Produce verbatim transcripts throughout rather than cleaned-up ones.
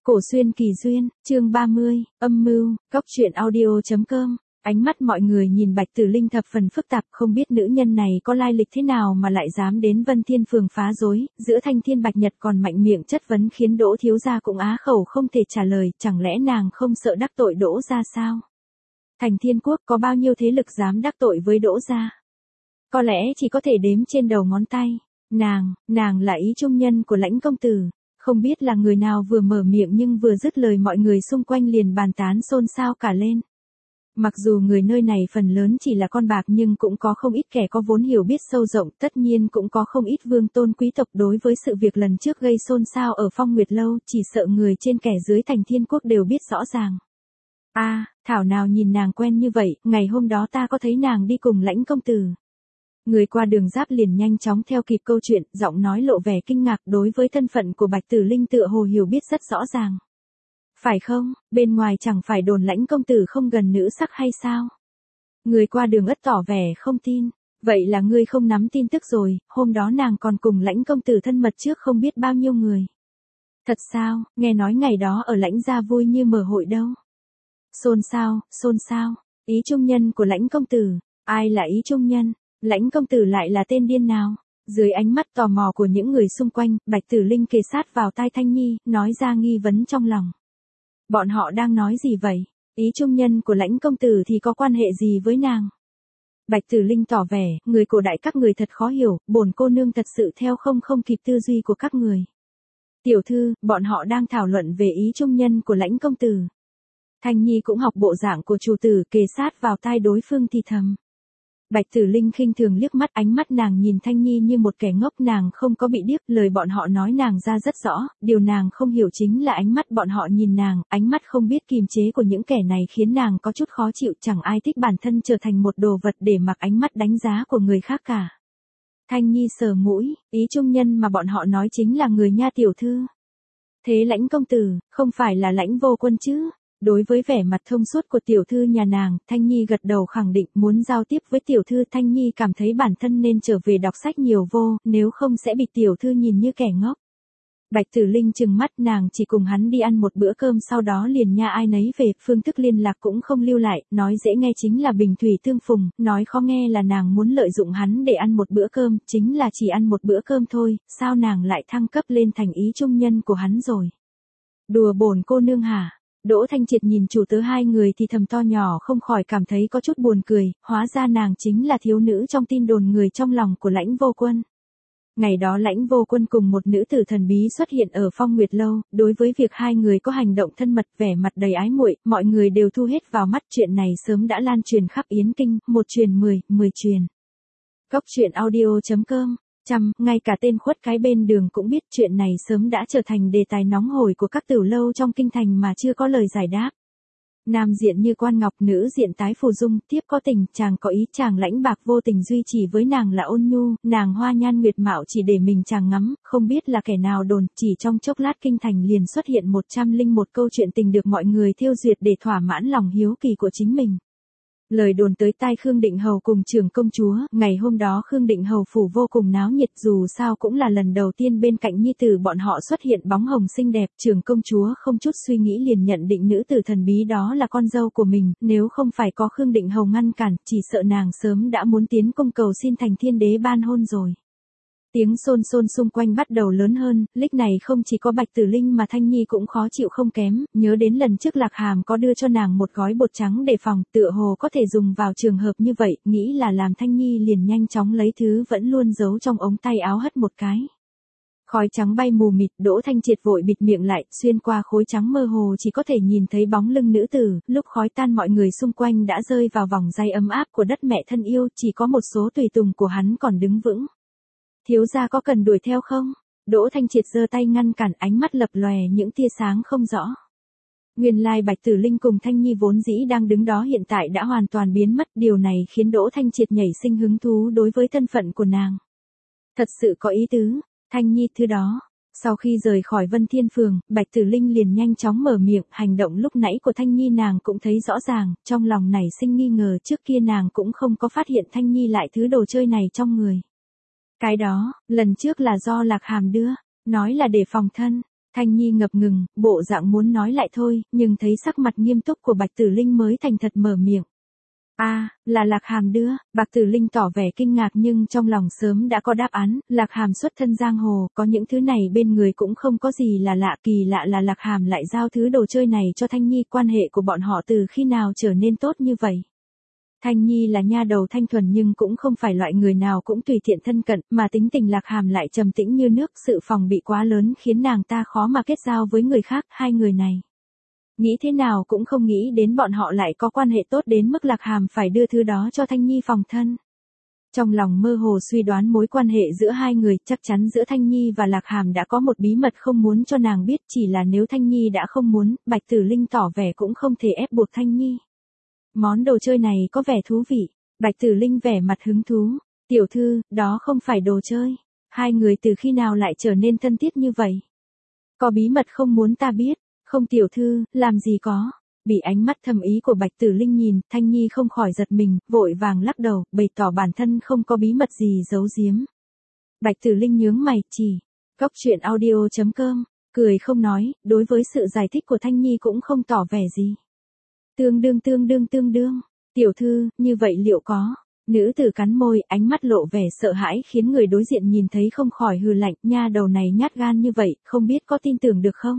Cổ xuyên kỳ duyên, chương ba mươi, âm mưu, góc truyện audio.com. Ánh mắt mọi người nhìn Bạch Tử Linh thập phần phức tạp, không biết nữ nhân này có lai lịch thế nào mà lại dám đến Vân Thiên Phường phá rối, giữa Thanh Thiên Bạch Nhật còn mạnh miệng chất vấn khiến Đỗ thiếu gia cũng á khẩu không thể trả lời, chẳng lẽ nàng không sợ đắc tội Đỗ gia sao? Thành Thiên Quốc có bao nhiêu thế lực dám đắc tội với Đỗ gia? Có lẽ chỉ có thể đếm trên đầu ngón tay. Nàng, nàng là ý trung nhân của Lãnh công tử. Không biết là người nào vừa mở miệng nhưng vừa dứt lời mọi người xung quanh liền bàn tán xôn xao cả lên. Mặc dù người nơi này phần lớn chỉ là con bạc nhưng cũng có không ít kẻ có vốn hiểu biết sâu rộng, tất nhiên cũng có không ít vương tôn quý tộc đối với sự việc lần trước gây xôn xao ở Phong Nguyệt Lâu, chỉ sợ người trên kẻ dưới Thành Thiên Quốc đều biết rõ ràng. A, à, thảo nào nhìn nàng quen như vậy, ngày hôm đó ta có thấy nàng đi cùng Lãnh công tử. Người qua đường giáp liền nhanh chóng theo kịp câu chuyện, giọng nói lộ vẻ kinh ngạc đối với thân phận của Bạch Tử Linh tựa hồ hiểu biết rất rõ ràng. Phải không, bên ngoài chẳng phải đồn Lãnh công tử không gần nữ sắc hay sao? Người qua đường ất tỏ vẻ không tin, vậy là ngươi không nắm tin tức rồi, hôm đó nàng còn cùng Lãnh công tử thân mật trước không biết bao nhiêu người. Thật sao, nghe nói ngày đó ở Lãnh gia vui như mở hội đâu. Xôn xao, xôn xao, ý trung nhân của Lãnh công tử, ai là ý trung nhân? Lãnh công tử lại là tên điên nào? Dưới ánh mắt tò mò của những người xung quanh, Bạch Tử Linh kề sát vào tai Thanh Nhi, nói ra nghi vấn trong lòng. Bọn họ đang nói gì vậy? Ý trung nhân của Lãnh công tử thì có quan hệ gì với nàng? Bạch Tử Linh tỏ vẻ, người cổ đại các người thật khó hiểu, bổn cô nương thật sự theo không không kịp tư duy của các người. Tiểu thư, bọn họ đang thảo luận về ý trung nhân của Lãnh công tử. Thanh Nhi cũng học bộ dạng của chủ tử, kề sát vào tai đối phương thì thầm. Bạch Tử Linh khinh thường liếc mắt, ánh mắt nàng nhìn Thanh Nhi như một kẻ ngốc, nàng không có bị điếc, lời bọn họ nói nàng ra rất rõ, điều nàng không hiểu chính là ánh mắt bọn họ nhìn nàng, ánh mắt không biết kiềm chế của những kẻ này khiến nàng có chút khó chịu, chẳng ai thích bản thân trở thành một đồ vật để mặc ánh mắt đánh giá của người khác cả. Thanh Nhi sờ mũi, ý trung nhân mà bọn họ nói chính là người nha tiểu thư. Thế Lãnh công tử, không phải là Lãnh vô quân chứ? Đối với vẻ mặt thông suốt của tiểu thư nhà nàng, Thanh Nhi gật đầu khẳng định muốn giao tiếp với tiểu thư. Thanh Nhi cảm thấy bản thân nên trở về đọc sách nhiều vô, nếu không sẽ bị tiểu thư nhìn như kẻ ngốc. Bạch Tử Linh trừng mắt, nàng chỉ cùng hắn đi ăn một bữa cơm sau đó liền nha ai nấy về, phương thức liên lạc cũng không lưu lại, nói dễ nghe chính là bình thủy tương phùng, nói khó nghe là nàng muốn lợi dụng hắn để ăn một bữa cơm, chính là chỉ ăn một bữa cơm thôi, sao nàng lại thăng cấp lên thành ý trung nhân của hắn rồi. Đùa bổn cô nương hả? Đỗ Thanh Triệt nhìn chủ tớ hai người thì thầm to nhỏ, không khỏi cảm thấy có chút buồn cười, hóa ra nàng chính là thiếu nữ trong tin đồn người trong lòng của Lãnh vô quân. Ngày đó Lãnh vô quân cùng một nữ tử thần bí xuất hiện ở Phong Nguyệt Lâu, đối với việc hai người có hành động thân mật vẻ mặt đầy ái muội, mọi người đều thu hết vào mắt, chuyện này sớm đã lan truyền khắp Yến Kinh, một truyền mười, mười truyền. Góc truyện audio.com. Chăm, ngay cả tên khuất cái bên đường cũng biết chuyện này sớm đã trở thành đề tài nóng hổi của các tiểu lâu trong kinh thành mà chưa có lời giải đáp. Nam diện như quan ngọc, nữ diện tái phù dung, tiếp có tình, chàng có ý, chàng lãnh bạc vô tình duy trì với nàng là ôn nhu, nàng hoa nhan nguyệt mạo chỉ để mình chàng ngắm, không biết là kẻ nào đồn, chỉ trong chốc lát kinh thành liền xuất hiện một trăm linh một câu chuyện tình được mọi người thiêu duyệt để thỏa mãn lòng hiếu kỳ của chính mình. Lời đồn tới tai Khương Định Hầu cùng trưởng công chúa, ngày hôm đó Khương Định Hầu phủ vô cùng náo nhiệt, dù sao cũng là lần đầu tiên bên cạnh nhi tử bọn họ xuất hiện bóng hồng xinh đẹp, trưởng công chúa không chút suy nghĩ liền nhận định nữ tử thần bí đó là con dâu của mình, nếu không phải có Khương Định Hầu ngăn cản, chỉ sợ nàng sớm đã muốn tiến cung cầu xin thành thiên đế ban hôn rồi. Tiếng xôn xôn xung quanh bắt đầu lớn hơn, lúc này không chỉ có Bạch Tử Linh mà Thanh Nhi cũng khó chịu không kém, nhớ đến lần trước Lạc Hàm có đưa cho nàng một gói bột trắng để phòng, tựa hồ có thể dùng vào trường hợp như vậy, nghĩ là làm Thanh Nhi liền nhanh chóng lấy thứ vẫn luôn giấu trong ống tay áo hất một cái. Khói trắng bay mù mịt, Đỗ Thanh Triệt vội bịt miệng lại, xuyên qua khối trắng mơ hồ chỉ có thể nhìn thấy bóng lưng nữ tử, lúc khói tan mọi người xung quanh đã rơi vào vòng dây ấm áp của đất mẹ thân yêu, chỉ có một số tùy tùng của hắn còn đứng vững. Thiếu gia có cần đuổi theo không? Đỗ Thanh Triệt giơ tay ngăn cản, ánh mắt lập lòe những tia sáng không rõ. Nguyên lai Bạch Tử Linh cùng Thanh Nhi vốn dĩ đang đứng đó hiện tại đã hoàn toàn biến mất, điều này khiến Đỗ Thanh Triệt nhảy sinh hứng thú đối với thân phận của nàng. Thật sự có ý tứ, Thanh Nhi thứ đó. Sau khi rời khỏi Vân Thiên Phường, Bạch Tử Linh liền nhanh chóng mở miệng, hành động lúc nãy của Thanh Nhi nàng cũng thấy rõ ràng, trong lòng nảy sinh nghi ngờ, trước kia nàng cũng không có phát hiện Thanh Nhi lại thứ đồ chơi này trong người. Cái đó, lần trước là do Lạc Hàm đưa, nói là để phòng thân. Thanh Nhi ngập ngừng, bộ dạng muốn nói lại thôi, nhưng thấy sắc mặt nghiêm túc của Bạch Tử Linh mới thành thật mở miệng. A, à, là Lạc Hàm đưa. Bạch Tử Linh tỏ vẻ kinh ngạc nhưng trong lòng sớm đã có đáp án. Lạc Hàm xuất thân giang hồ, có những thứ này bên người cũng không có gì là lạ. Kỳ lạ là Lạc Hàm lại giao thứ đồ chơi này cho Thanh Nhi. Quan hệ của bọn họ từ khi nào trở nên tốt như vậy? Thanh Nhi là nha đầu thanh thuần nhưng cũng không phải loại người nào cũng tùy tiện thân cận, mà tính tình Lạc Hàm lại trầm tĩnh như nước. Sự phòng bị quá lớn khiến nàng ta khó mà kết giao với người khác. Hai người này nghĩ thế nào cũng không nghĩ đến bọn họ lại có quan hệ tốt đến mức Lạc Hàm phải đưa thứ đó cho Thanh Nhi phòng thân. Trong lòng mơ hồ suy đoán mối quan hệ giữa hai người, chắc chắn giữa Thanh Nhi và Lạc Hàm đã có một bí mật không muốn cho nàng biết, chỉ là nếu Thanh Nhi đã không muốn, Bạch Tử Linh tỏ vẻ cũng không thể ép buộc Thanh Nhi. Món đồ chơi này có vẻ thú vị. Bạch Tử Linh vẻ mặt hứng thú. Tiểu thư, đó không phải đồ chơi. Hai người từ khi nào lại trở nên thân thiết như vậy? Có bí mật không muốn ta biết. Không tiểu thư, làm gì có. Bị ánh mắt thầm ý của Bạch Tử Linh nhìn, Thanh Nhi không khỏi giật mình, vội vàng lắc đầu, bày tỏ bản thân không có bí mật gì giấu giếm. Bạch Tử Linh nhướng mày, chỉ. Cốc truyện audio chấm com, cười không nói, đối với sự giải thích của Thanh Nhi cũng không tỏ vẻ gì. Tương đương tương đương tương đương, tiểu thư, như vậy liệu có? Nữ tử cắn môi, ánh mắt lộ vẻ sợ hãi khiến người đối diện nhìn thấy không khỏi hừ lạnh, nha đầu này nhát gan như vậy, không biết có tin tưởng được không?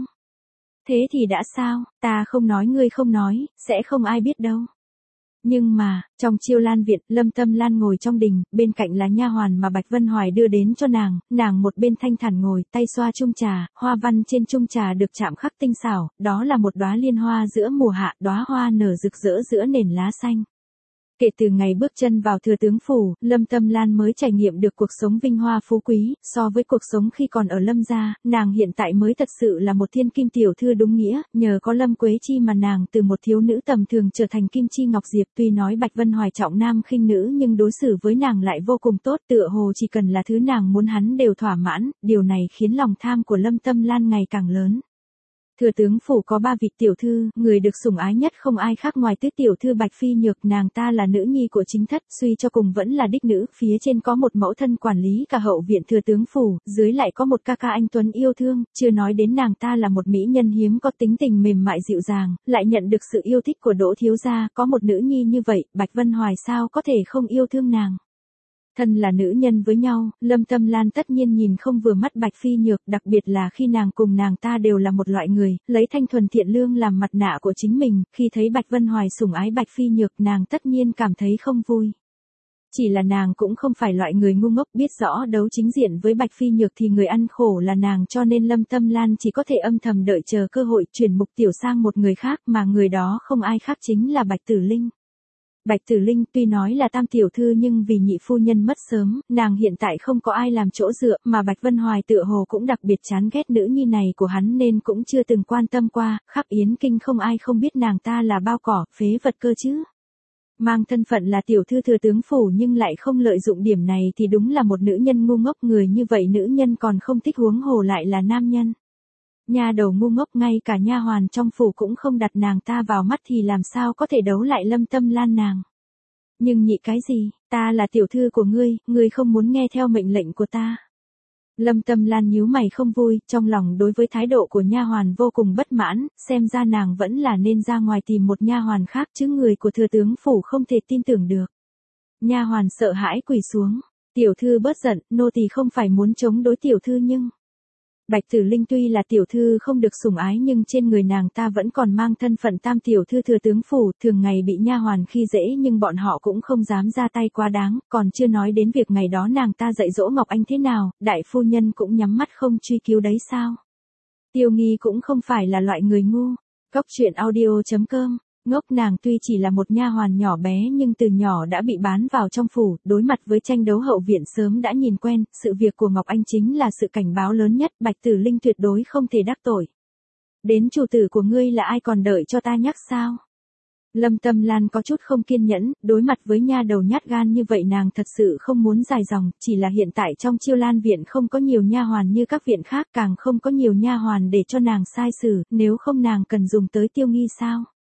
Thế thì đã sao, ta không nói ngươi không nói, sẽ không ai biết đâu. Nhưng mà, trong Chiêu Lan viện, Lâm Tâm Lan ngồi trong đình, bên cạnh là nha hoàn mà Bạch Vân Hoài đưa đến cho nàng, nàng một bên thanh thản ngồi, tay xoa chung trà, hoa văn trên chung trà được chạm khắc tinh xảo, đó là một đóa liên hoa giữa mùa hạ, đóa hoa nở rực rỡ giữa nền lá xanh. Kể từ ngày bước chân vào thừa tướng phủ, Lâm Tâm Lan mới trải nghiệm được cuộc sống vinh hoa phú quý, so với cuộc sống khi còn ở Lâm gia, nàng hiện tại mới thật sự là một thiên kim tiểu thư đúng nghĩa, nhờ có Lâm Quế Chi mà nàng từ một thiếu nữ tầm thường trở thành kim chi ngọc diệp. Tuy nói Bạch Vân Hoài trọng nam khinh nữ nhưng đối xử với nàng lại vô cùng tốt, tựa hồ chỉ cần là thứ nàng muốn hắn đều thỏa mãn, điều này khiến lòng tham của Lâm Tâm Lan ngày càng lớn. Thừa tướng phủ có ba vị tiểu thư, người được sủng ái nhất không ai khác ngoài tứ tiểu thư Bạch Phi Nhược, nàng ta là nữ nhi của chính thất, suy cho cùng vẫn là đích nữ, phía trên có một mẫu thân quản lý cả hậu viện thừa tướng phủ, dưới lại có một ca ca anh tuấn yêu thương, chưa nói đến nàng ta là một mỹ nhân hiếm có tính tình mềm mại dịu dàng, lại nhận được sự yêu thích của Đỗ thiếu gia, có một nữ nhi như vậy, Bạch Vân Hoài sao có thể không yêu thương nàng. Thân là nữ nhân với nhau, Lâm Tâm Lan tất nhiên nhìn không vừa mắt Bạch Phi Nhược, đặc biệt là khi nàng cùng nàng ta đều là một loại người, lấy thanh thuần thiện lương làm mặt nạ của chính mình, khi thấy Bạch Vân Hoài sủng ái Bạch Phi Nhược nàng tất nhiên cảm thấy không vui. Chỉ là nàng cũng không phải loại người ngu ngốc, biết rõ đấu chính diện với Bạch Phi Nhược thì người ăn khổ là nàng, cho nên Lâm Tâm Lan chỉ có thể âm thầm đợi chờ cơ hội chuyển mục tiêu sang một người khác, mà người đó không ai khác chính là Bạch Tử Linh. Bạch Tử Linh tuy nói là tam tiểu thư nhưng vì nhị phu nhân mất sớm, nàng hiện tại không có ai làm chỗ dựa, mà Bạch Vân Hoài tựa hồ cũng đặc biệt chán ghét nữ nhi này của hắn nên cũng chưa từng quan tâm qua, khắp Yến Kinh không ai không biết nàng ta là bao cỏ, phế vật cơ chứ. Mang thân phận là tiểu thư thừa tướng phủ nhưng lại không lợi dụng điểm này thì đúng là một nữ nhân ngu ngốc, người như vậy nữ nhân còn không thích, huống hồ lại là nam nhân. Nha đầu ngu ngốc, ngay cả nha hoàn trong phủ cũng không đặt nàng ta vào mắt thì làm sao có thể đấu lại Lâm Tâm Lan nàng. Nhưng nhị cái gì, ta là tiểu thư của ngươi, ngươi không muốn nghe theo mệnh lệnh của ta. Lâm Tâm Lan nhíu mày không vui, trong lòng đối với thái độ của nha hoàn vô cùng bất mãn, xem ra nàng vẫn là nên ra ngoài tìm một nha hoàn khác chứ người của thừa tướng phủ không thể tin tưởng được. Nha hoàn sợ hãi quỳ xuống, tiểu thư bớt giận, nô tỳ không phải muốn chống đối tiểu thư nhưng... Bạch Tử Linh tuy là tiểu thư không được sủng ái nhưng trên người nàng ta vẫn còn mang thân phận tam tiểu thư thừa tướng phủ, thường ngày bị nha hoàn khi dễ nhưng bọn họ cũng không dám ra tay quá đáng, còn chưa nói đến việc ngày đó nàng ta dạy dỗ Ngọc Anh thế nào, đại phu nhân cũng nhắm mắt không truy cứu đấy sao. Tiêu Nghi cũng không phải là loại người ngu. Cốc truyện audio chấm com. Ngốc nàng tuy chỉ là một nha hoàn nhỏ bé nhưng từ nhỏ đã bị bán vào trong phủ, đối mặt với tranh đấu hậu viện sớm đã nhìn quen, sự việc của Ngọc Anh chính là sự cảnh báo lớn nhất, Bạch Tử Linh tuyệt đối không thể đắc tội. Đến chủ tử của ngươi là ai còn đợi cho ta nhắc sao? Lâm Tâm Lan có chút không kiên nhẫn, đối mặt với nha đầu nhát gan như vậy nàng thật sự không muốn dài dòng, chỉ là hiện tại trong Chiêu Lan viện không có nhiều nha hoàn như các viện khác, càng không có nhiều nha hoàn để cho nàng sai xử, nếu không nàng cần dùng tới Tiêu Nghi sao?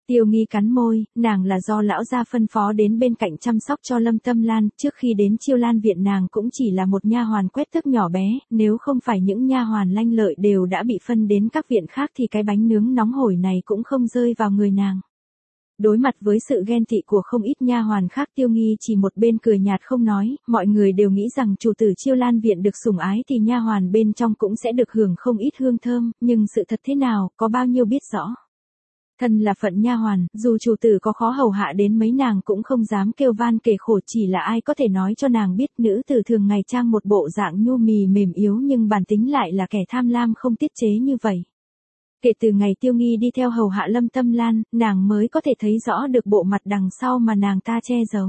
Tiêu Nghi cắn môi, nàng là do lão gia phân phó đến bên cạnh chăm sóc cho Lâm Tâm Lan, trước khi đến Chiêu Lan viện nàng cũng chỉ là một nha hoàn quét tước nhỏ bé, nếu không phải những nha hoàn lanh lợi đều đã bị phân đến các viện khác thì cái bánh nướng nóng hổi này cũng không rơi vào người nàng. Đối mặt với sự ghen tị của không ít nha hoàn khác, Tiêu Nghi chỉ một bên cười nhạt không nói, mọi người đều nghĩ rằng chủ tử Chiêu Lan viện được sủng ái thì nha hoàn bên trong cũng sẽ được hưởng không ít hương thơm, nhưng sự thật thế nào, có bao nhiêu biết rõ. Thân là phận nha hoàn, dù chủ tử có khó hầu hạ đến mấy nàng cũng không dám kêu van kể khổ, chỉ là ai có thể nói cho nàng biết nữ tử thường ngày trang một bộ dạng nhu mì mềm yếu nhưng bản tính lại là kẻ tham lam không tiết chế như vậy. Kể từ ngày Tiêu Nghi đi theo hầu hạ Lâm Tâm Lan, nàng mới có thể thấy rõ được bộ mặt đằng sau mà nàng ta che giấu.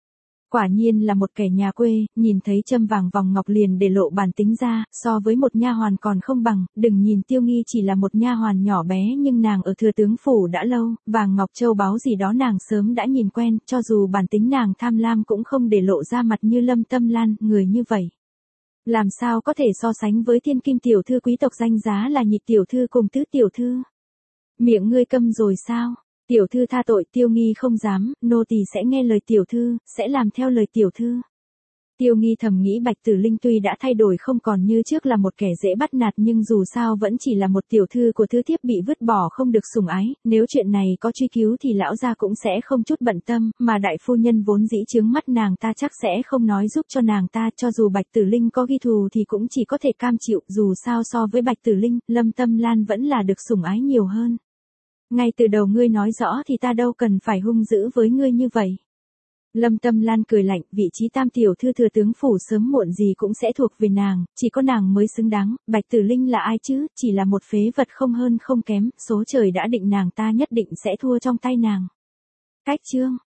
Quả nhiên là một kẻ nhà quê, nhìn thấy châm vàng vòng ngọc liền để lộ bản tính ra, so với một nha hoàn còn không bằng, đừng nhìn Tiêu Nghi chỉ là một nha hoàn nhỏ bé nhưng nàng ở thừa tướng phủ đã lâu, vàng ngọc châu báu gì đó nàng sớm đã nhìn quen, cho dù bản tính nàng tham lam cũng không để lộ ra mặt như Lâm Tâm Lan, người như vậy. Làm sao có thể so sánh với thiên kim tiểu thư quý tộc danh giá là Nhị tiểu thư cùng Tứ tiểu thư? Miệng ngươi câm rồi sao? Tiểu thư tha tội. Tiêu Nghi không dám, nô tỳ sẽ nghe lời tiểu thư, sẽ làm theo lời tiểu thư. Tiêu Nghi thầm nghĩ Bạch Tử Linh tuy đã thay đổi không còn như trước là một kẻ dễ bắt nạt nhưng dù sao vẫn chỉ là một tiểu thư của thứ thiếp bị vứt bỏ không được sủng ái, nếu chuyện này có truy cứu thì lão gia cũng sẽ không chút bận tâm, mà đại phu nhân vốn dĩ chướng mắt nàng ta chắc sẽ không nói giúp cho nàng ta, cho dù Bạch Tử Linh có ghi thù thì cũng chỉ có thể cam chịu, dù sao so với Bạch Tử Linh, Lâm Tâm Lan vẫn là được sủng ái nhiều hơn. Ngay từ đầu ngươi nói rõ thì ta đâu cần phải hung dữ với ngươi như vậy. Lâm Tâm Lan cười lạnh, vị trí tam tiểu thư thừa tướng phủ sớm muộn gì cũng sẽ thuộc về nàng, chỉ có nàng mới xứng đáng, Bạch Tử Linh là ai chứ, chỉ là một phế vật không hơn không kém, số trời đã định nàng ta nhất định sẽ thua trong tay nàng. Cách chương